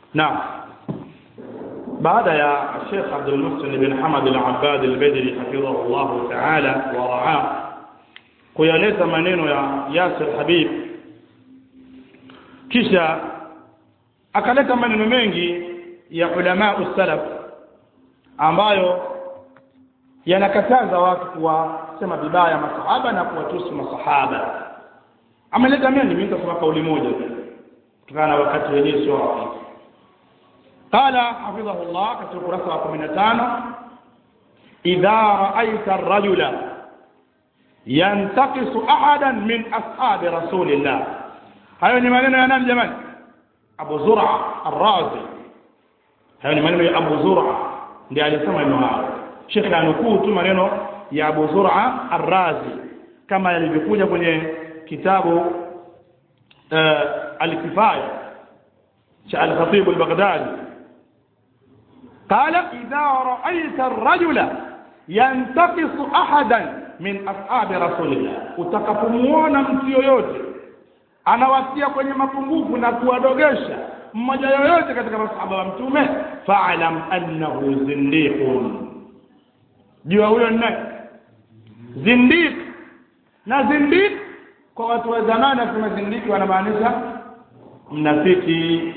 نعم. بعد يا الشيخ عبد المحسن بن حمد العباد البدري حفظه الله تعالى ورعاه kuyaleta maneno ya Yasir Habib, kisha akaleta maneno mengi ya ulama usalaf ambayo yanakataza watu kuwasema vibaya masahaba na kuwatusi masahaba. Ameleta mengi, mimi nitasema kauli moja kutokana na wakati wenyewe sio rafiki. Qala hafidhahullah katika ukurasa wa 15, idha ra'aita ar-rajula yantaqisu ahadan min ashabi rasulillah. Hayo ni maneno ya nani jamani? Abu Zur'a ar-Razi. Hayo ni maneno ya Abu Zur'a, ndiye alisema maneno hayo. Sheikh anukuu tu maneno ya Abu Zur'a ar-Razi kama yalivyokuja kwenye kitabu al-Kifaya cha al-Khatib al-Baghdadi. قال إذا رأيت الرجل ينتقص أحدا من أصحاب رسول الله, utakapomuona mtu yoyote anawatia kwenye mapungufu na kuwadogesha mmoja yoyote katika masahaba wa mtume, fa'lam annahu zindiqun, jua huyo ni zindiq. Na zindiq kwa watu wa zamani kama zindiq wanamaanisha mnafiki.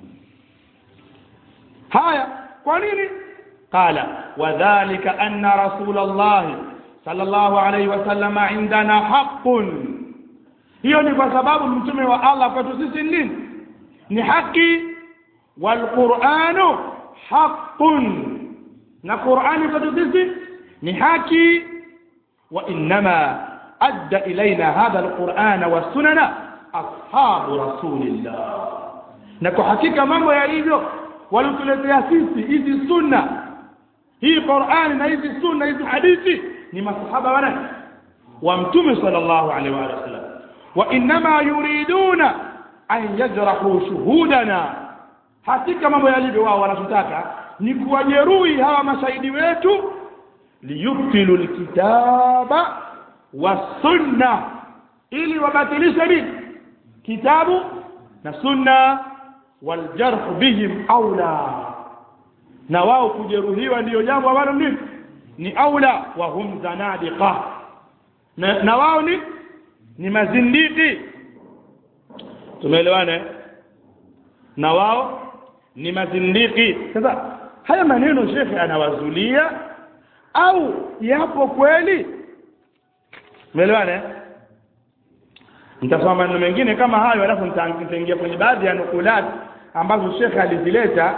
Haya, kwa nini? Qala wadhālika anna rasulullah sallallahu alayhi wasallam indana haqqun, hiyo ni kwa sababu mtume wa Allah kwetu sisi ni haki. Wal Qur'anu haqqun, na Qur'ani kwetu sisi ni haki. Wa innama adda ilayna hadha al-Qur'ana was sunana ashabu rasulillah, na kwa hakika mambo yalivyo walituletea sisi hizi sunna, hii Qur'ani na hizi sunna, hizi hadithi ni masahaba wa mtume sallallahu alaihi wa sallam. Wa inma yuriduna an yajrahu shuhudana, hakika mambo yalivyo wao wanataka ni kuwajeruhi hawa mashahidi wetu, liyubtilu alkitaba was-sunna, ili wabatilishe nini? Kitabu na sunna. Waljarh bihim aula, na wao kujeruhiwa ndio jambo ambalo ni aula. Wa hum zanadiqa, na wao ni mazindiki. Tumeelewana? Na wao ni mazindiki. Sasa haya maneno shekhi anawazulia au yapo kweli? Tumeelewana? Nitasoma maneno mengine kama hayo, alafu nitaingia kwenye baadhi ya nukulat ambazo Sheikh alizileta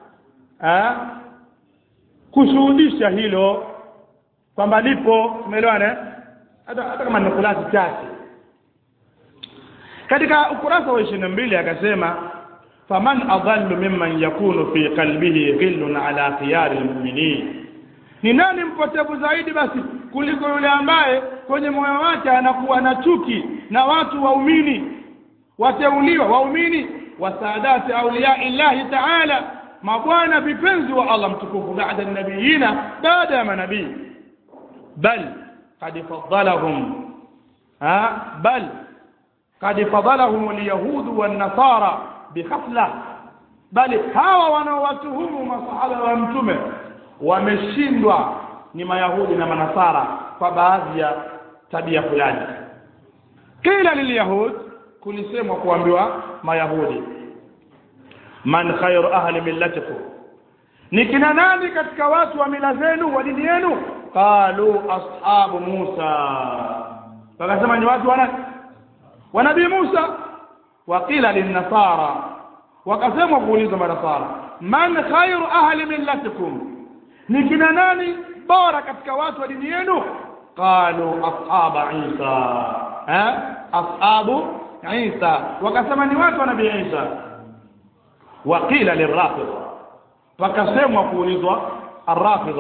kushuhudisha hilo kwamba lipo. Tumeelewana? Hata kama nukulat chache. Katika ukurasa wa 22 akasema, faman adallu mimman yakunu fi qalbihi ghillun ala khiyari almu'minin, ni nani mpotevu zaidi basi kuliko yule ambaye kwenye moyo wake anakuwa na chuki na watu waumini wateuliwa, waumini wa saadati awliya illahi ta'ala, mabwana vipenzi wa Allah mtukufu, baada nabiyina, baada ya manabii. Bal qad fadalahum al-yahud wan-nasara bikhafla, bali hawa wanaowatuhumu masahaba wa mtume wameshindwa ni mayahudi na manasara kwa baadhi ya tabia fulani. Kila liliyahud, kulisemwa kuambiwa mayahudi, man khayru ahli millatikum, ni kina nani katika watu wa mila zenu wa dini yenu? Qalu ashabu Musa, wakasema ni watu wa nabii Musa. Waqila linnasara, wakasemwa kuuliza manasara, man khayru ahli millatikum, ni kina nani bora katika watu wa dini yenu? Qalu ashaba Isa, ashabu Isa, wakasema ni watu wa nabii Isa. Waqila lirrafidha, wakasemwa kuulizwa arrafidha,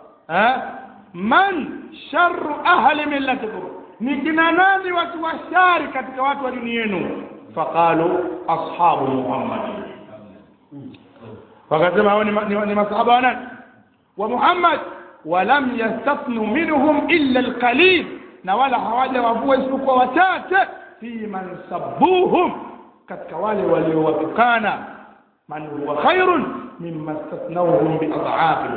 man sharru ahli millatikum, ni kina nani watu washari katika watu wa dini yenu? Faqalu ashabu Muhammad, wakasema hao ni masahaba wa nani? Wa Muhammad. Walam yastathnu minhum illa alqalil, na wala hawaja wavua isipokuwa wachache, fi man sabbuhum, katika wale waliowatukana man huwa khairun mimma istathnawhum bi ad'af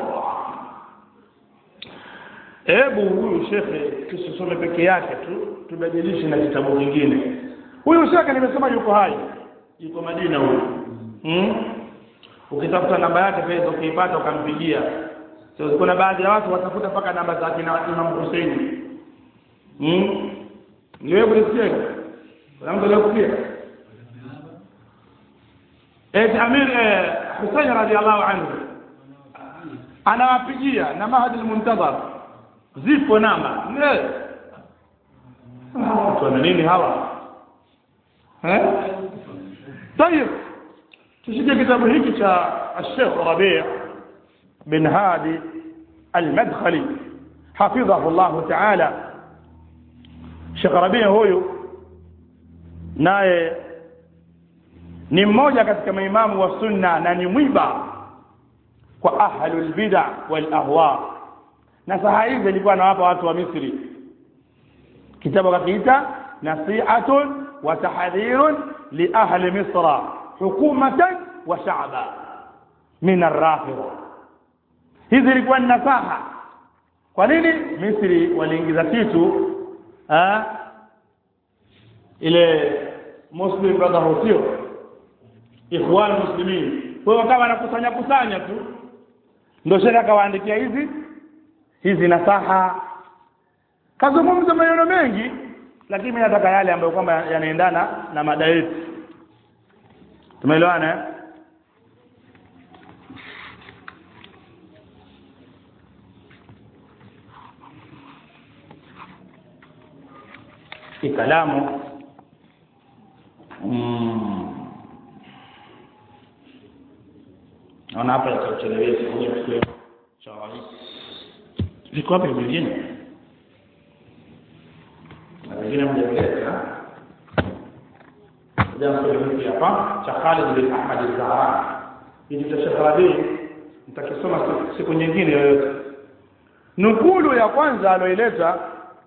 huyu shekhe tusisome peke yake tu, tubadilishe na kitabu kingine. Huyu shekhe nimesema yuko hai, yuko Madina huyu. Ukitafuta namba yake pesa ukiipata ukampigia. Sio kuna baadhi ya watu watafuta paka namba za kina Imam Hussein. Niwe kulisikia. Kuna mtu aliyekusikia. Amir Hussein radhiallahu anhu anawapigia na Mahdi al-Muntazar. Zipo namba. Tuna nini hawa? طيب تشجع كتاب هيك الشيخ ربيع بن هادي المدخلي حفظه الله تعالى. Sheikh Rabi' huyu naye ni mmoja katika maimamu wa sunna na ni mwiba kwa ahlul bid'ah wal ahwa. Na saa hizi alikuwa anawapa watu wa Misri kitabu kakiita nasihatun wa tahdhirun li ahli Misra hukumatan wa sha'ba min ar-rafida. Hizi ilikuwa ni nasaha. Kwa nini Misri waliingiza kitu ile Muslim Brotherhood sio Ikhwan Muslimin, kwa hiyo kama anakusanya tu ndio shaka kawaandikia hizi nasaha. Kazungumza maneno mengi, lakini mimi nataka yale ambayo kwamba yanaendana na mada yetu. Tumeelewana? Kalamu naona hapa tutachelewesha kwenye msio cha rais. Liko hapa vingine. Na vingine mjeleka. Jambo hili hapa cha Khalid bin Ahmad al-Zahra. Hili cha Sheikh Rabi' nitakisoma siku nyingine yoyote. Nukulu ya kwanza aloileta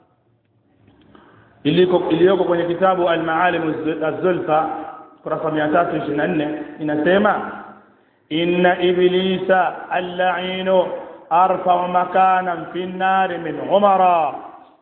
iliyoko kwenye kitabu Al-Ma'alim Az-Zulfa kurasa 324 inasema inna iblisa al-la'inu arfa makanan fi an-nar min Umara.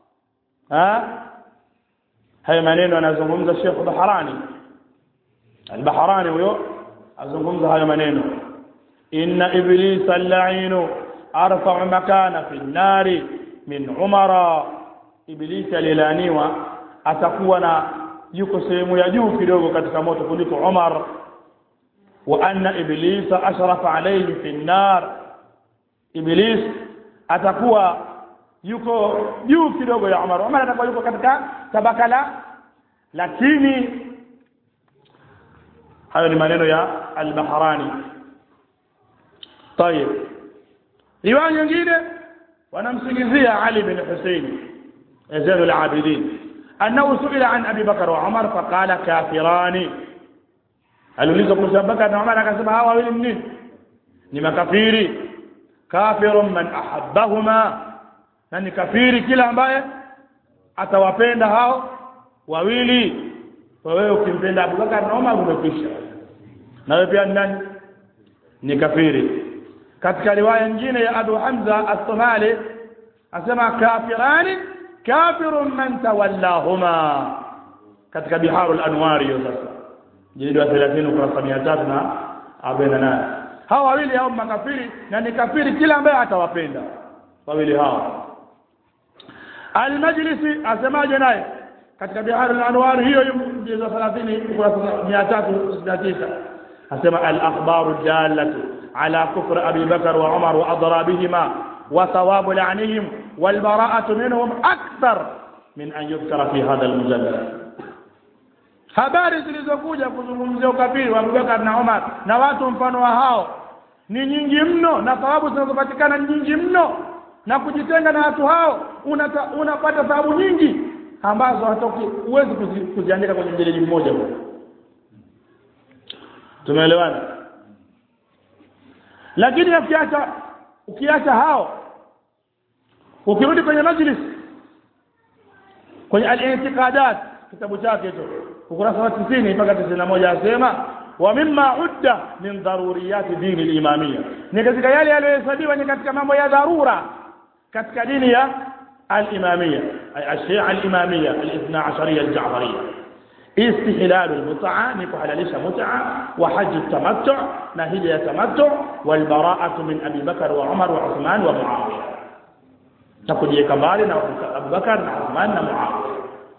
Haya maneno anazungumza Sheikh Bahrani al-Bahrani huyo azungumza haya maneno inna iblisa al-la'inu arfa makana fi an-nar min Umara. Ibilisi alilaniwa atakuwa na yuko sehemu ya juu kidogo katika moto kuliko Umar. Wa anna iblisa ashrafa alayhi fi an-nar. Iblis atakuwa yuko juu kidogo ya Umar. Umar atakuwa yuko katika tabaka la chini. Hayo ni maneno ya al-Bahrani. طيب riwaya nyingine wanamsingizia Ali bin Hussein زين العابدين أنه سئل عن أبي بكر وعمر فقال كافران. قالوا لي أبو بكر وعمر akasema hawa wawili nini? Ni makafiri. Kafirun man ahabbahuma, na ni kafiri kila ambaye atawapenda hao wawili. Kwa wewe ukimpenda Abu Bakar na Umar umekwisha, na wewe pia nani? Ni kafiri. Katika riwaya nyingine ya Abu Hamza as-Somali asema kafirani kafirun man tawallahuma, katika Biharul Anwar hiyo sasa jilid wa 30 kurasa 348. Hawa wawili hao makafiri, na ni kafiri kila ambaye atawapenda wawili hao. Al-Majlisi asemaje naye katika Biharul Anwar hiyo jilid wa 30 kurasa 369 asema al-akhbaru dallatu ala kufr Abi Bakr wa Umar wa adrabihima wa thawabu la'nihim wal bara'atu minhum akthar min an yudhkara fi hadha al-mujallad. Habari zilizokuja kuzungumzia ukafiri wa Abu Bakar na Umar na watu mfano wa hao ni nyingi mno, na thawabu zinazopatikana ni nyingi mno, na kujitenga na watu hao unapata thawabu nyingi ambazo huwezi kuziandika kwenye mjeledi mmoja. Tumeelewana? Lakini ukiacha hao, ukirudi kwenye majlis kwenye al-i'tiqadat kitabu chake hicho ukurasa wa 90 mpaka 91 asema wa mimma udda min daruriyati dini al-imamiyya, ni katika yale yaliyohesabiwa ni katika mambo ya dharura katika dini ya al-imamiyya, al-shia al-imamiyya al-ithna ashariyya al-ja'fariyya. استحلال المتعة نكحلاليش متعة وحج التمتع نهي التمتع والبراءة من أبي بكر وعمر وعثمان ومعاوية تقول يكمالنا أبو بكر وعثمان ومعاوية.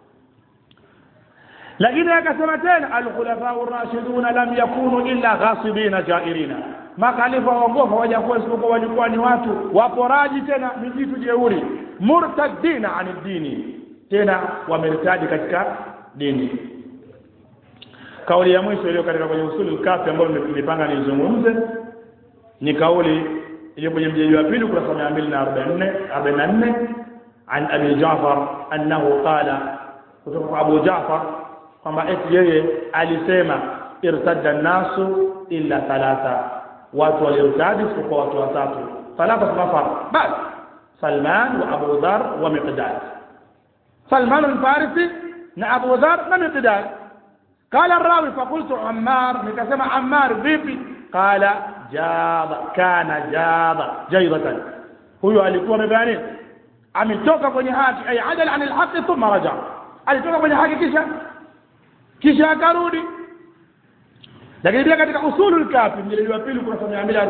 لكن كسمتين الخلفاء الراشدون لم يكونوا إلا غاصبين جائرين ما خالفوا وقوفوا وجاكوا اسمكوا walikuwa ni watu waporaji tena ni vitu jeuri murtadina an ad-dini tena wamertadi katika dini. Kauli ya mwisho iliyo katika kwenye usuli al-kafi ambayo nimepanga nizungumze ni kauli iliyo kwenye mjadala wa pili kurasa 244 an Abi Ja'far annahu qala kutoka kwa Abu Ja'far kwamba eti yeye alisema irtadda an-nasu illa thalatha, watu walirtadi kwa watu watatu, thalatha nafar bas, Salman wa Abu Dharr wa Miqdad. Salman al-Farisi na Abu Dharr na Miqdad. قال الراوي فقلت عمار نكسم عمار vipi قال جاض كان جاض جيضة huyo alikuwa amebani ametoka kwenye haki ay adal an alhaq thumma raja, alitoka kwenye haki kisha akarudi. Lakini pia katika usulul kafi mjadala wa pili kurasa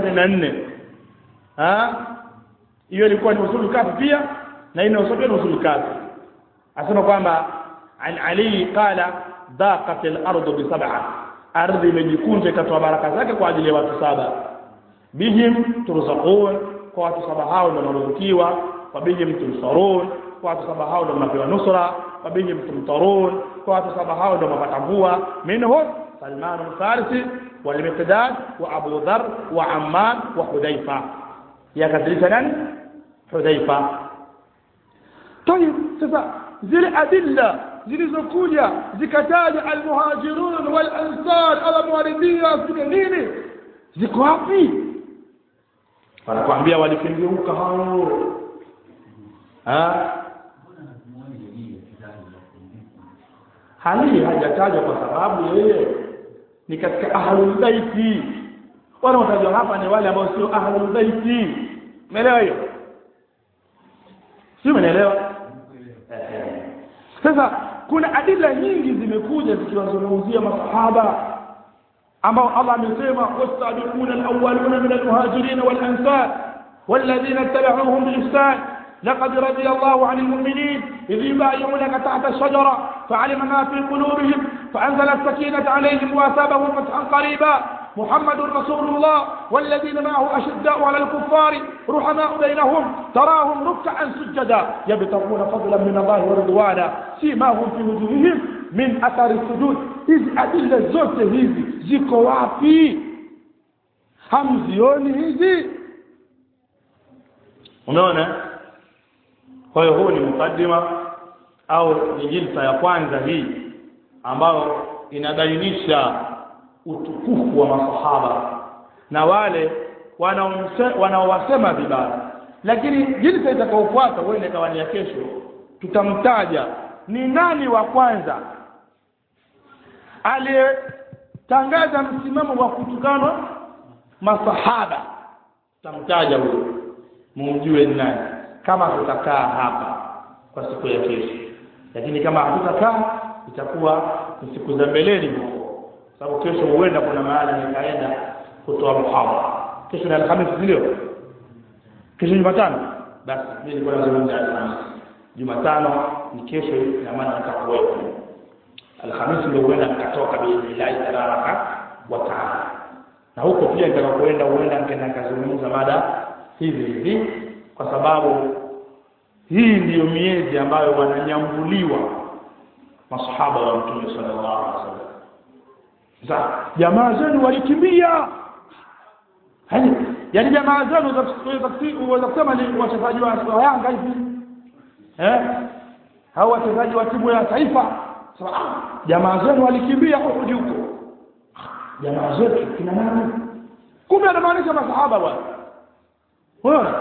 244 hiyo ilikuwa ni usulul kafi pia na ina usulul kafi asema kwamba an Ali qala ضاقت الارض بسبعه ardhi imejikunja ikatoa baraka zake kwa ajili ya watu saba. Bihim turzaqun, kwa watu saba hao ndio wanaruzukiwa. Wa bihim tunsarun, kwa watu saba hao ndio wanapewa nusra. Wa bihim tumtarun, kwa watu saba hao ndio wanapata mvua. Minhum Salman al-Farisi wal Miqdad wa Abu Dharr wa Ammar wa Hudhaifa. yakadhirisha nani? Hudhaifa. طيب sasa zile adilla zilizokuja zikataja almuhajirun wal ansar al-muwaridiyya ziko nini, ziko wapi? Wanakuambia walikengeuka hao. Hali hajatajwa kwa sababu yeye ni katika ahlul baiti. Wanaotajwa hapa ni wale ambao sio ahlul baiti. Umeelewa hiyo? Sio, umeelewa? Sasa kuna adila nyingi zimekuja zikiwazungumzia masahaba ambao Allah amesema wasabiquna alawwaluna min almuhajirin wal ansar walladhina tabi'uhum biihsan laqad radiyallahu 'anil mu'minin idh yubay'unaka tahta ash-shajara fa'alima ma fi qulubihim fa'anzala as-sakinata 'alayhim wa asabahum fathan qariba محمد رسول الله والذين معه أشداء على الكفار رحماء بينهم تراهم ركعا سجدا يبتغون فضلا من الله ورضوانا سيماهم في وجوههم من أثر السجود. hizi adila zote hizi ziko wapi? Hamzioni hizi? Unaona? Kwa hiyo huu ni mukaddima au ni jilsa ya kwanza hii ambayo inabainisha utukufu wa masahaba na wale wanaowasema vibaya. Lakini jilsa itakayofuata wewe kawani ya kesho tutamtaja ni nani wa kwanza aliyetangaza msimamo wa kutukana masahaba. Tutamtaja huyo mumjue ni nani kama tutakaa hapa kwa siku ya kesho. Lakini kama hatutakaa itakuwa ni siku za mbeleni huko, sababu kesho huenda kuna mahali nikaenda kutoa muhadhara. Kesho ni Alhamisi, ndio? Kesho ni Jumatano. Basi mimi nilikuwa nazungumza Alhamisi. Jumatano ni kesho na maana nitakuwepo. Alhamisi ndio huenda nikatoka billahi tabaraka wa taala. Na huko pia nitakapoenda huenda nikazungumza mada hizi kwa sababu hii ndiyo miezi ambayo wananyambuliwa masahaba wa Mtume sallallahu alaihi wasallam. Jamaa zenu walikimbia. Yaani jamaa zenu za kusema ni wachezaji wa Yanga hivi. Hao wachezaji wa timu ya taifa. Sasa jamaa zenu walikimbia huko. Jamaa zetu kina nani? Kumbe anamaanisha masahaba bwana. Unaona?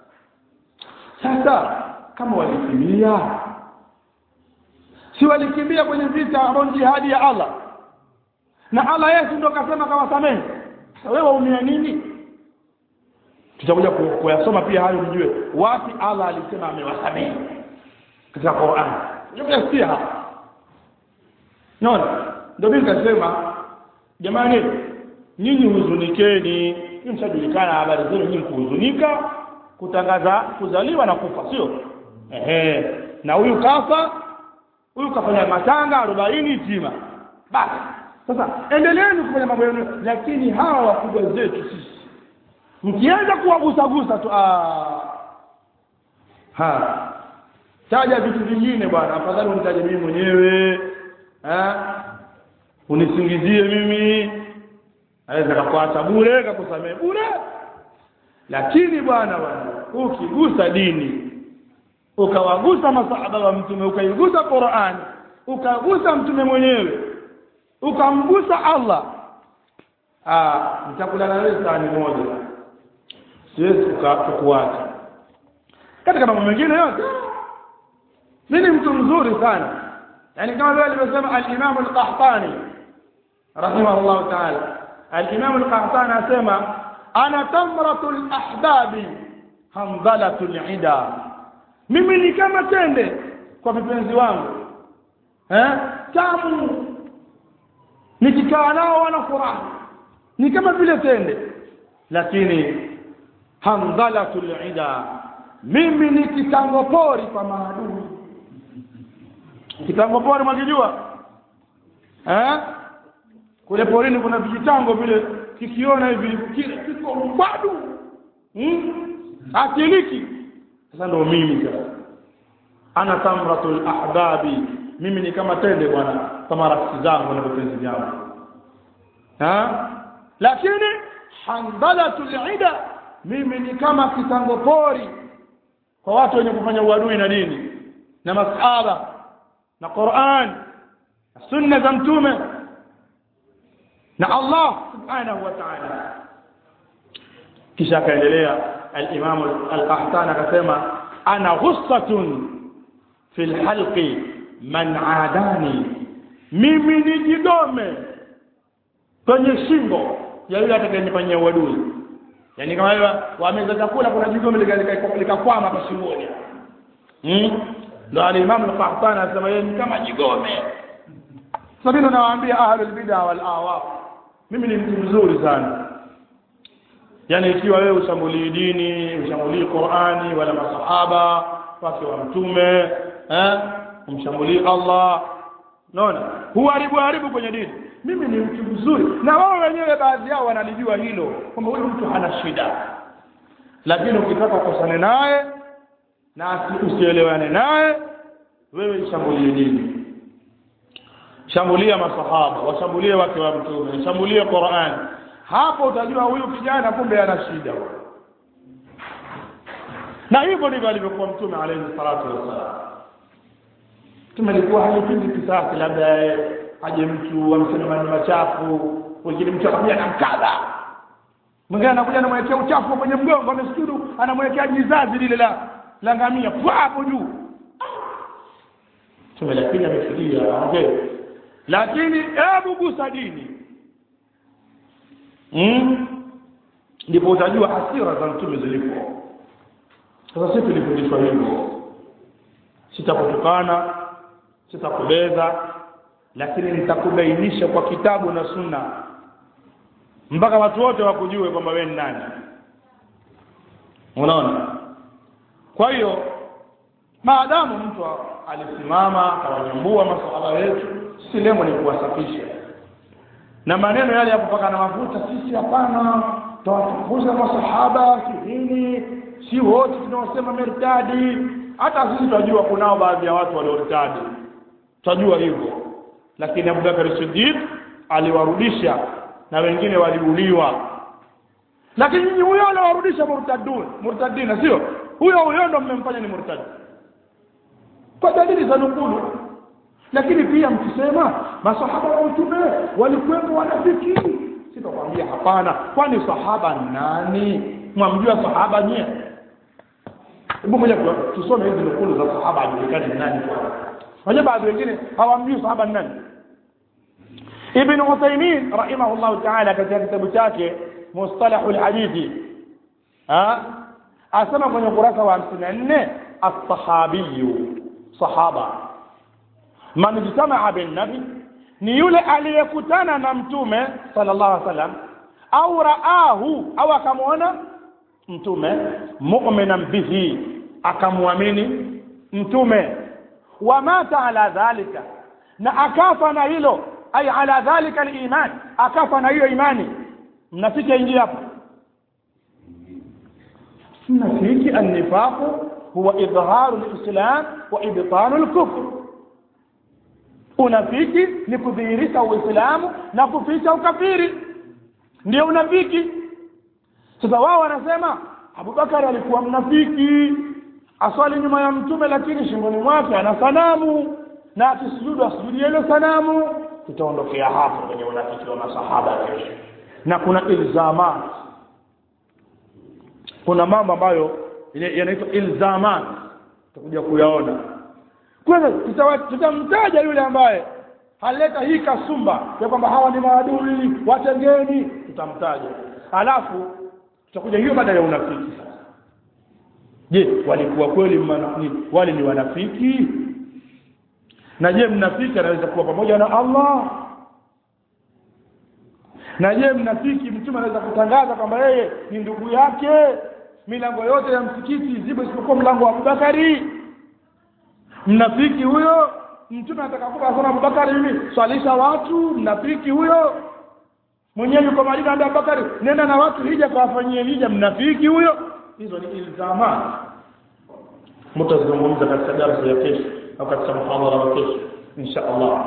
Sasa kama walikimbia, si walikimbia kwenye vita au jihadi ya Allah? na Allah Yesu ndo kasema kawasamehe. Wewe umia nini? Tutakuja kuyasoma pia hayo mjue wapi Allah alisema amewasamehe katika Qur'an. Unasikia hapa? Naona ndio mimi nikasema jamani nyinyi huzunikeni, mshajulikana habari zenu nyinyi kuhuzunika, kutangaza kuzaliwa na kufa, sio? Na huyu kafa, huyu kafanya matanga 40 tima. Basi sasa endeleeni kufanya mambo yenu, lakini hawa wakubwa zetu sisi mkianza kuwagusa tu taja vitu vingine bwana, afadhali unitaje mimi mwenyewe, unisingizie mimi, aweza kukuacha bure, kukusamea bure. Lakini bwana ukigusa dini, ukawagusa masahaba wa mtume, ukaigusa Qur'an, ukagusa mtume mwenyewe, ukamgusa Allah, nitakula na wewe sahani moja, siwezi kukuacha. Katika mambo mengine yote mimi mtu mzuri sana, yani kama vile alivyosema al-Imam al-Qahtani rahimahullah ta'ala. Al-Imam al-Qahtani asema ana tamratul ahbabi hamdalatul ida, mimi ni kama tende kwa vipenzi wangu, tamu, nikikaa nao wana furaha, ni kama vile tende. Lakini hamdalatul ida, mimi ni kitango pori kwa maadui. Kitango pori mnajua? Kule porini kuna vijitango vile, kikiona hivi kiko mbadu. Akiliki. Sasa ndio mimi sasa. Ana tamratul ahbabi, mimi ni kama tende bwana, kama rafiki zangu na vipenzi vyangu. Lakini handalatul ida, mimi ni kama kitango pori kwa watu wenye kufanya uadui na dini na masahaba na Qur'an na sunna za mtume na Allah subhanahu wa ta'ala. Kisha kaendelea al-Imam al-Qahtani akasema ana ghussatun fil halqi man adani, mimi ni jidome kwenye shingo ya yule atakayenifanyia uadui. Yani kama wewe wameza chakula, kuna jidome likakwama kwa shingoni. Ndio al-Imam al-Qahtani anasema yeye ni kama jigome. Sasa mimi nawaambia ahlul bid'ah wal ahwa, mimi ni mtu mzuri sana. Yani ikiwa wewe ushambulii dini, ushambulii Qur'ani wala masahaba wake wa mtume, umshambulii Allah, unaona haribu kwenye dini, mimi ni mtu mzuri. Na wao wenyewe baadhi yao wanalijua hilo kwamba huyu mtu hana shida. Lakini ukitaka kukosana naye na usielewane naye, wewe shambulie dini, shambulia masahaba, washambulie wake wa mtume, shambulie Qur'an. Hapo utajua huyu kijana kumbe ana shida. Na hivyo ndivyo alivyokuwa mtume alayhi salatu wasallam. Tumelikuwa hajipindi kisasi, labda aje mtu amsema maneno machafu, wengine mtu anakuja na mkada, mwingine anakuja na mwekea uchafu kwenye mgongo, amesujudu anamwekea jizazi lile la ngamia hapo juu. Tumelapia amefikia, okay. Lakini hebu gusa dini, ndipo utajua hasira za mtume zilipo. Sasa sisi tulifundishwa hivyo, sitakutukana, sitakubeza, lakini nitakubainisha kwa kitabu na sunna mpaka watu wote wakujue kwamba wewe ni nani. Unaona? Kwa hiyo maadamu mtu alisimama akawanyambua masahaba wetu, sisi lengo ni kuwasafisha. Na maneno yale ya kupaka na mafuta, sisi hapana, tuwafukuza masahaba kidini, si wote tunaosema mertadi. Hata sisi tunajua kunao baadhi ya watu waliortadi, tunajua hivyo. Lakini Abu Bakar Siddiq aliwarudisha na wengine waliuliwa. Lakini nyinyi huyo aliwarudisha murtadina, sio? Huyo ndo mmemfanya ni murtadi kwa dalili za nukulu. Lakini pia mkisema masahaba wa mtume walikuwa wanafiki, sitakwambia hapana. Kwani sahaba nani? Mwamjua sahaba nyewe? Hebu moja tusome hizi nukulu za sahaba ajulikane nani kwa. Wale baadhi wengine hawamjui sahaba nani. Ibn Uthaymeen rahimahullah ta'ala katika kitabu chake Mustalahul Hadithi asema kwenye ukurasa wa 54 as-sahabiyyu sahaba man jitamaa bin nabi ni yule aliyekutana na mtume sallallahu alaihi wasallam au raahu au akamwona mtume mu'minan bihi akamwamini mtume wa mata ala dhalika na akafa na hilo ay ala dhalika al-iman akafa na hiyo imani mnafika ingia hapo nafiki an-nifaq huwa idharu al-islam wa ibtalu al-kufr unafiki ni kudhihirisha uislamu na kuficha ukafiri ndio unafiki sasa wao wanasema Abubakar alikuwa mnafiki aswali nyuma ya mtume lakini shingoni mwake ana sanamu na akisujudu asujudie ile sanamu tutaondokea hapo kwenye unafiki wa masahaba kesho na kuna ilzamat kuna mambo ambayo yanaitwa ilzamat tutakuja kuyaona kwanza tutamtaja yule ambaye haleta hii kasumba ya kwamba hawa ni maadui watengeni tutamtaja alafu tutakuja hiyo baada ya unafiki sasa je walikuwa kweli wale ni wanafiki na je mnafiki anaweza kuwa pamoja na Allah na je mnafiki mtume anaweza kutangaza kwamba yeye ni ndugu yake milango yote ya msikiti zipo isipokuwa mlango wa Abubakari mnafiki huyo mtume atakapokuwa sana Abubakari hivi swalisha watu mnafiki huyo mwenyewe yuko Madina ndio Abubakari nenda na watu hija kawafanyie hija mnafiki huyo hizo ni ilzama mtazungumza katika darasa ya kesho au katika muhadhara wa kesho insha Allah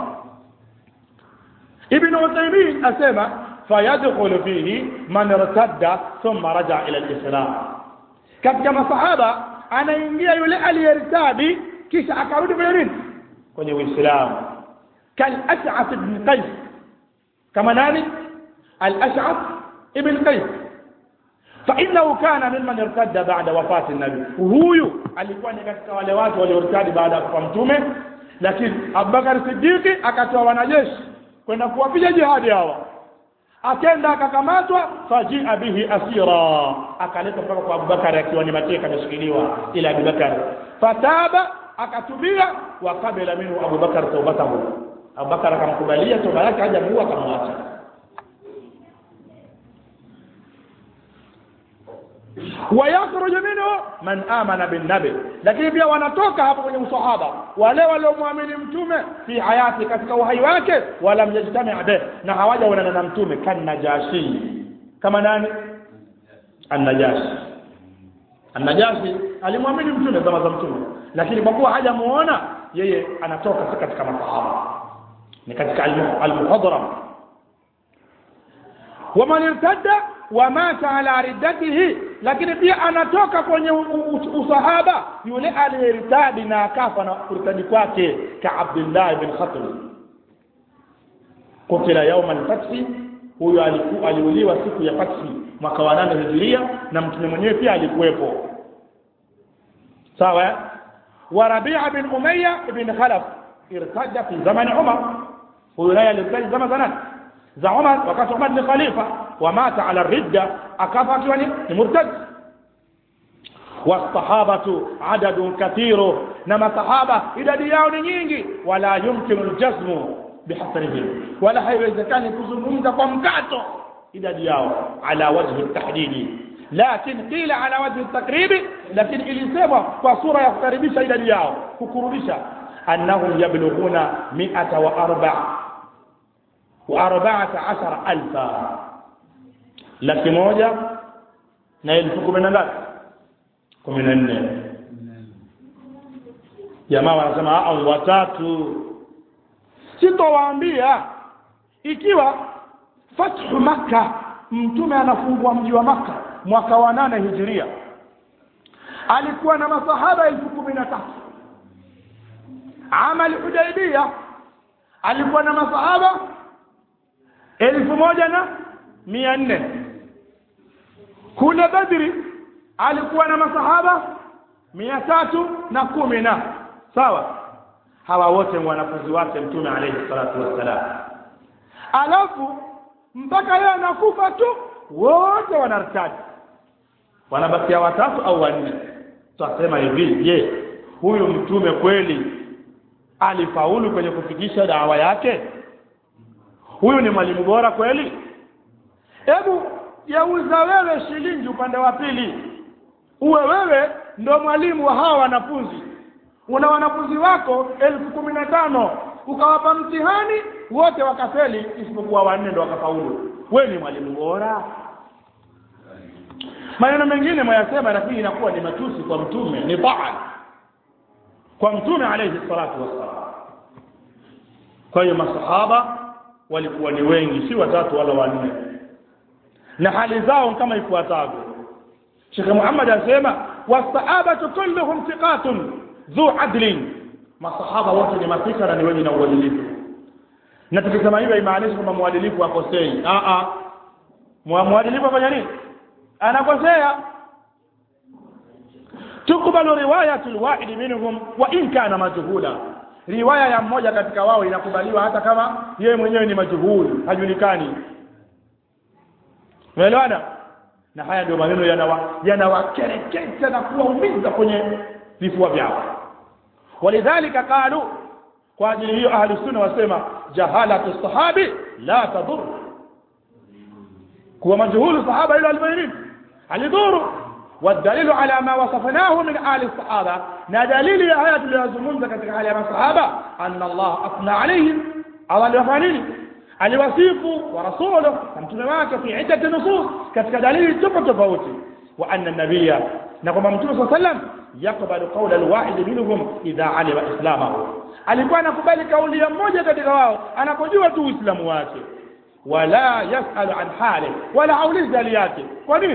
Ibn Uthaymeen asema fayadkhulu fihi man irtadda thumma raja ila al-islam katika masahaba anaingia yule aliyertadi kisha akarudi kwenye Uislamu kal Ash'ath ibn Qais kama nani al-Ash'ath ibn Qais fa innahu kana mimman irtadda ba'da wafati an-nabi huyu alikuwa ni katika wale watu waliortadi baada ya kufa mtume lakini Abubakar Siddiq akatoa wanajeshi kwenda kuwapiga jihadi hawa akaenda akakamatwa fajia bihi asira akaleta mpaka kwa Abubakar akiwa ni mateka ameshikiliwa ila Abubakar fataba akatubia wa kabla minhu Abubakar tawbatahu Abubakar akamkubalia toba yake haja muua akamwacha ويخرج منه من آمن بالنبي lakini pia wanatoka hapo kwenye usahaba wale waliomwamini mtume fi hayati katika uhai wake wala mjitami be na hawajaonana na mtume kan Najashi kama nani an-Najashi alimwamini mtume zama za mtume lakini kwa kuwa hajamuona yeye anatoka katika masahaba ni katika al-muhadram waman irtadda wamata ala riddatihi lakini pia anatoka kwenye usahaba yule aliyertadi na akafa na kurtadi kwake ka Abdullah ibn Khattab kutila يوم الفتح huyo aliuliwa siku ya fathi mwaka wa 8 Hijria na mtume mwenyewe pia alikuwepo sawa wa Rabi' bin Umayyah ibn Khalaf irtadda fi zaman Umar huyo naye alirtadi zama za Umar wakati Umar ni khalifa ومات على الردة أكافت يعني مرتد والصحابة عدد كثير نما صحابة إذا دياون نينجي ولا يمكن الجزم بحصرهم ولا حيث كان يكسرون فمكاتو إذا دياون على وجه التحديد لكن قيل على وجه التقريب لكن إليسيبا فصورة يقتربش إذا دياون كقربش أنهم يبلغون 114,000 laki moja na 14,000 jamaa wanasema watatu sitowaambia ikiwa fathu Makkah mtume anafungua mji wa Makkah mwaka wa 8 Hijria alikuwa na masahaba 13,000 amali Hudaybiyah alikuwa na masahaba 1,400 kule Badri alikuwa na masahaba 310 sawa hawa wote wanafunzi wake mtume alayhi salatu wassalam alafu mpaka yeye anakufa tu wote wanartadi, wanabakia watatu au wanne. Tutasema hivi, je, huyu mtume kweli alifaulu kwenye kufikisha dawa yake? Huyu ni mwalimu bora kweli? Hebu yauza wewe shilingi upande wa pili, uwe wewe ndo mwalimu wa hawa wanafunzi. Una wanafunzi wako 15,000, ukawapa mtihani wote wakafeli isipokuwa 4 ndo wakafaulu. Wewe ni mwalimu bora? Maneno mengine mwayasema, lakini inakuwa ni matusi kwa mtume, ni baa kwa mtume alayhi salatu wassalam. Kwa hiyo masahaba walikuwa ni wengi, si watatu wala 4, na hali zao kama ifuatavyo. Sheikh Muhammad anasema wasahabatu kulluhum thiqatun dhu adlin, masahaba wote ni mafikra ni wenye na uadilifu. Na tukisema hivyo haimaanishi kwamba mwadilifu akosei. Mwadilifu afanya nini? Anakosea. Tukubalu riwayatul wahid minhum wa in kana majhula, riwaya ya mmoja katika wao inakubaliwa hata kama yeye mwenyewe ni majhul, hajulikani. Umeelewana? Na haya ndio maneno yanawakereketa na kuwaumiza kwenye vifua vyao. Walidhalika qalu, kwa ajili hiyo ahli sunna wasema jahalatu sahabi la tadur, kuwa majhul sahaba ila albayni alidhuru. والدليل على ما وصفناه من آل الصحابة، ندليل آيات اليازمون ذكرت على الصحابة أن الله أثنى عليهم على الوفانين الوصيف ورسوله فمتنواك في عدة نصوص كدليل تفوتي، وأن النبي نقوم صلى الله عليه وسلم يقبل قول الواحد منهم إذا علم إسلامه، alikuwa anakubali kauli ya mmoja katika wao anapojua tu Uislamu wake, wala yasalu an hali, wala haulizi hali yake. Kwa nini?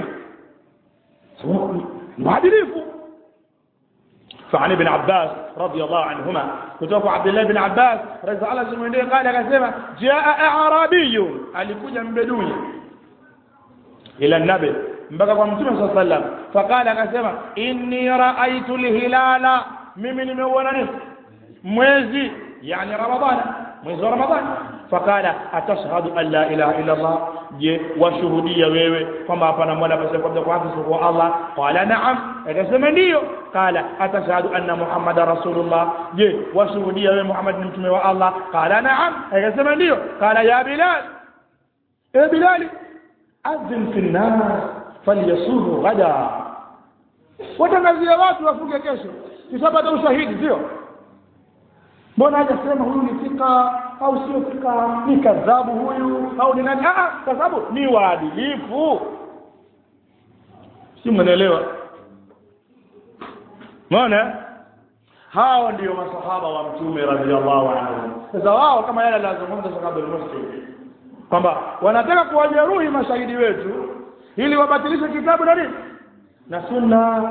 معدليفه. فعن ابن عباس رضي الله عنهما كتب عبد الله بن عباس رضي الله عنه قال كما جاء اعرابي alikuja mbedui ila nabi mpaka kwa mtume صلى الله عليه وسلم فقال akasema inni ra'aytu al-hilala, mimi nimeona nini mwezi, yani ramadhana, mwezi wa ramadhani. Fakala atashhadu an la ilaha illa Allah, je washuhudia wewe kwamba hapana mola basi kwa haki isipokuwa Allah? Qala na'am, akasema ndio. Qala atashhadu anna muhammadar rasulullah, je washuhudia wewe Muhammad ni mtume wa Allah? Qala na'am, akasema ndio. Qala ya Bilal, Bilal adhin fi an-nas falyasumu ghada, watangazia watu wafunge kesho kisabata ushahidi. Sio mbona hajasema huyu ni fika au sio fika, ni kadhabu huyu au ni nani? Kwa sababu ni waadilifu. Si mnaelewa? Maana hao ndio masahaba wa mtume radhiallahu anhu. Sasa wao kama yale lazungumza sababu al-Muslim kwamba wanataka kuwajeruhi mashahidi wetu ili wabatilishe kitabu na sunna.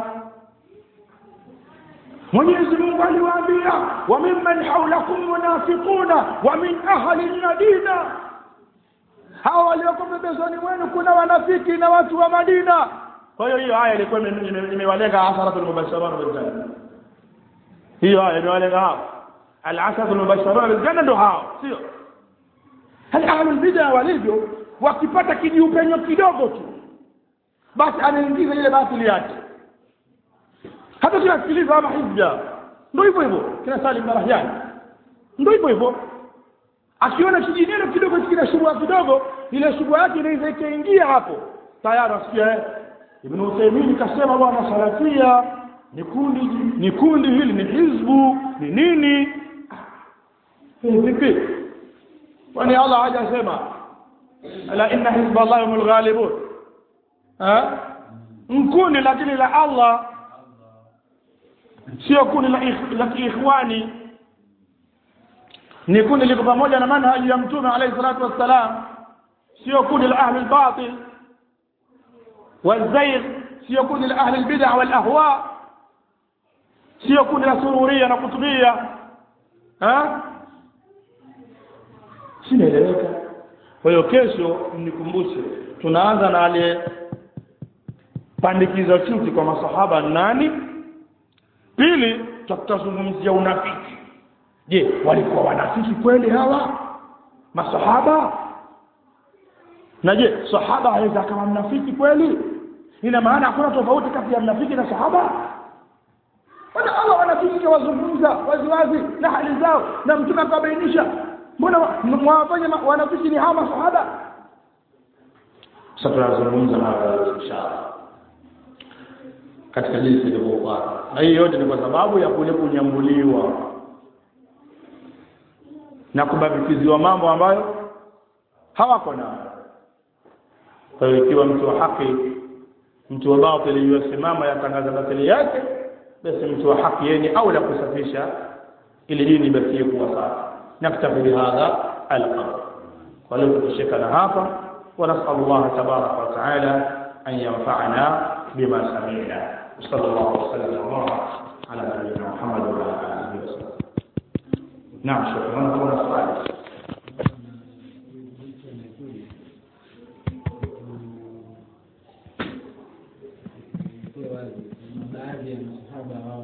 Mwenyezi Mungu aliwaambia wa mimman hawlakum munafiquna wa min ahli al-Madina, hao walioko pembezoni mwenu kuna wanafiki na watu wa Madina. Kwa hiyo aya ilikuwa imewalenga asharatul mubashshirun bil janna. Hiyo aya imewalenga hao al-asharatul mubashshirun bil janna, ndio hao, sio hali ahlul bid'ah walivyo, wakipata kijiupenyo kidogo tu basi anaingiza ile batili yake. Hata tunasikiliza kama hijja ndio hivyo kina Salim Barahyan ndio hivyo, akiona kijineno kidogo kina shubha kidogo, ile shubha yake inaweza ikaingia hapo tayari asikia Ibn Uthaymeen kasema bwana salafia ni kundi hili ni hizbu ni nini. Vipi? Kwani Allah hajasema ala inna hizballahi humul ghalibun? Mkundi lakini la Allah, sio kundi la ikhwani, ni kundi liko pamoja na manhaji ya mtume alayhi salatu wassalam, sio kundi la ahli al-batil wal-zayg, sio kundi la ahli al-bid'ah wal-ahwa, sio kundi la sururiyya na kutubiyya. Sinaeleweka? Kwa hiyo kesho mnikumbushe, tunaanza na ale pandikizo chuki kwa masahaba nani. Pili tutazungumzia unafiki. Je, walikuwa wanafiki kweli hawa masahaba? Na je, sahaba haweza kama mnafiki kweli? Ina maana hakuna tofauti kati ya mnafiki na sahaba? Wana Allah wanafiki wazungumza waziwazi na hali zao na mtume akabainisha. Mbona mwafanya wanafiki ni hawa sahaba? Sasa tunazungumza na inshallah katika jinsi ilivyofuata. Na hiyo yote ni kwa sababu ya kule kunyambuliwa na kubabikiziwa mambo ambayo hawako nayo. Kwa hiyo ikiwa mtu wa haki, mtu wa batili yusimama yatangaza batili yake, basi mtu wa haki yeye au la kusafisha ili dini basi kuwa safi. Naktabi bihadha al-qadr. Kwa leo tushikana hapa wa nas'alullah tabaraka wa taala an yanfa'ana bima sami'na. Sallallahu alaihi wasallam ala nabiyyina Muhammad wa ala alihi wasallam. Naam, shukran kwa swali. baadhi ya masahaba